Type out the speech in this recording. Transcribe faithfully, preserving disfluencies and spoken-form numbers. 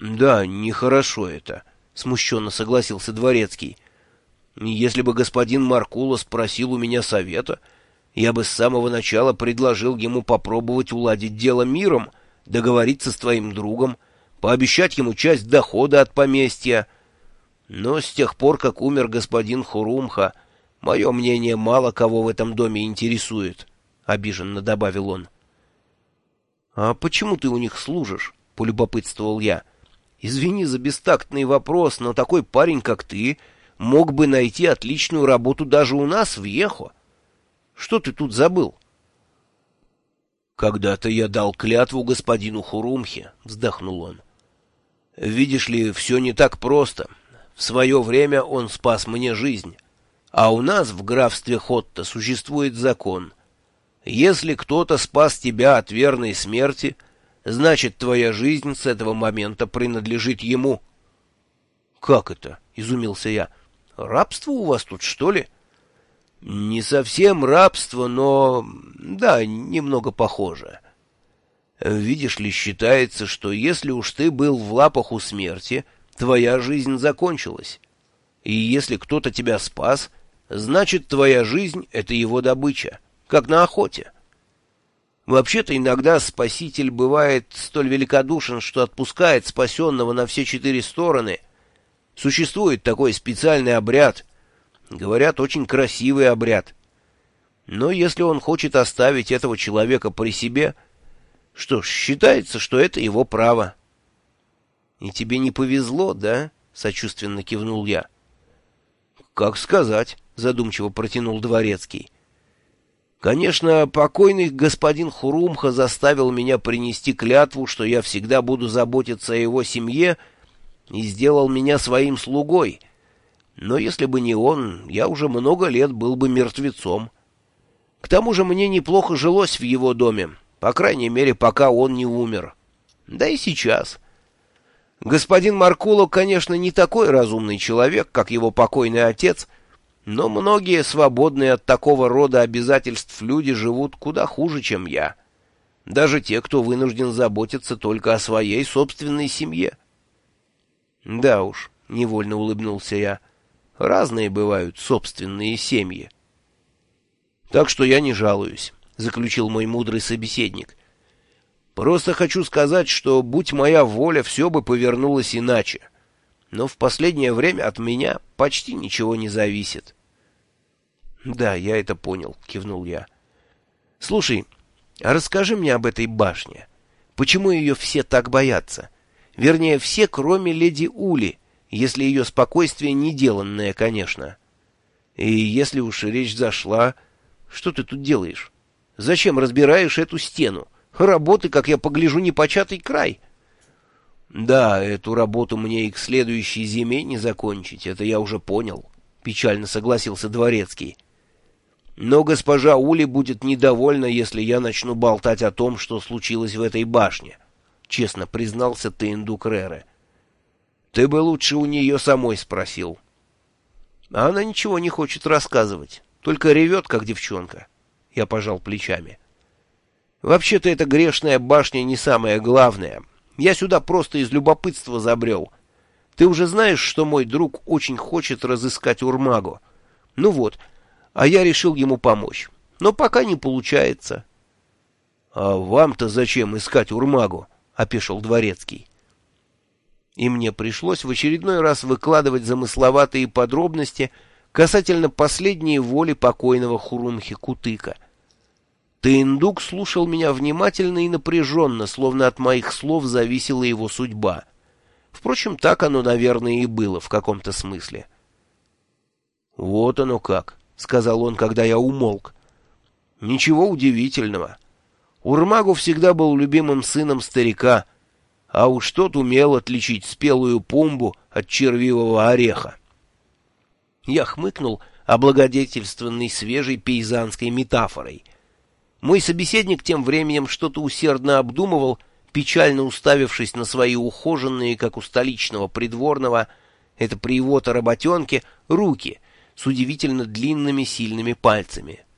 Да, нехорошо это, — смущенно согласился дворецкий. Если бы господин Маркула спросил у меня совета, я бы с самого начала предложил ему попробовать уладить дело миром, договориться с твоим другом, пообещать ему часть дохода от поместья. Но с тех пор, как умер господин Хурумха, мое мнение мало кого в этом доме интересует, — обиженно добавил он. — А почему ты у них служишь? — полюбопытствовал я. — Извини за бестактный вопрос, но такой парень, как ты, мог бы найти отличную работу даже у нас в Ехо. Что ты тут забыл? — Когда-то я дал клятву господину Хурумхе, — вздохнул он. — Видишь ли, все не так просто. В свое время он спас мне жизнь. А у нас в графстве Хотта существует закон. Если кто-то спас тебя от верной смерти, значит, твоя жизнь с этого момента принадлежит ему. — Как это? — изумился я. — Рабство у вас тут, что ли? — Не совсем рабство, но... да, немного похоже. Видишь ли, считается, что если уж ты был в лапах у смерти, твоя жизнь закончилась. И если кто-то тебя спас, значит, твоя жизнь — это его добыча, как на охоте. Вообще-то иногда спаситель бывает столь великодушен, что отпускает спасенного на все четыре стороны. Существует такой специальный обряд. Говорят, очень красивый обряд. Но если он хочет оставить этого человека при себе, что ж, считается, что это его право. — И тебе не повезло, да? — сочувственно кивнул я. — Как сказать, — задумчиво протянул дворецкий. — Конечно, покойный господин Хурумха заставил меня принести клятву, что я всегда буду заботиться о его семье, и сделал меня своим слугой. Но если бы не он, я уже много лет был бы мертвецом. К тому же мне неплохо жилось в его доме, по крайней мере, пока он не умер. Да и сейчас. Господин Маркуло, конечно, не такой разумный человек, как его покойный отец, но многие свободные от такого рода обязательств люди живут куда хуже, чем я. Даже те, кто вынужден заботиться только о своей собственной семье. Да уж, невольно улыбнулся я, разные бывают собственные семьи. Так что я не жалуюсь, заключил мой мудрый собеседник. Просто хочу сказать, что, будь моя воля, все бы повернулось иначе. Но в последнее время от меня почти ничего не зависит. — Да, я это понял, — кивнул я. — Слушай, а расскажи мне об этой башне. Почему ее все так боятся? Вернее, все, кроме леди Ули, если ее спокойствие неделанное, конечно. И если уж речь зашла, что ты тут делаешь? Зачем разбираешь эту стену? Работы, как я погляжу, непочатый край. — Да, эту работу мне и к следующей зиме не закончить, это я уже понял, — печально согласился дворецкий. — Но госпожа Ули будет недовольна, если я начну болтать о том, что случилось в этой башне, — честно признался Тейндук Рере. — Ты бы лучше у нее самой спросил. А она ничего не хочет рассказывать, только ревет, как девчонка. Я пожал плечами. Вообще-то эта грешная башня не самое главное. Я сюда просто из любопытства забрел. Ты уже знаешь, что мой друг очень хочет разыскать Урмагу. Ну вот, а я решил ему помочь. Но пока не получается. — А вам-то зачем искать Урмагу? — опешил дворецкий. И мне пришлось в очередной раз выкладывать замысловатые подробности касательно последней воли покойного Хурумхи Кутыка. Тейндук слушал меня внимательно и напряженно, словно от моих слов зависела его судьба. Впрочем, так оно, наверное, и было в каком-то смысле. — Вот оно как, — сказал он, когда я умолк. — Ничего удивительного. Урмагу всегда был любимым сыном старика, а уж тот умел отличить спелую пумбу от червивого ореха. Я хмыкнул, облагодетельствованный свежей пейзанской метафорой. Мой собеседник тем временем что-то усердно обдумывал, печально уставившись на свои ухоженные, как у столичного придворного, это при его-то работенке, руки с удивительно длинными сильными пальцами.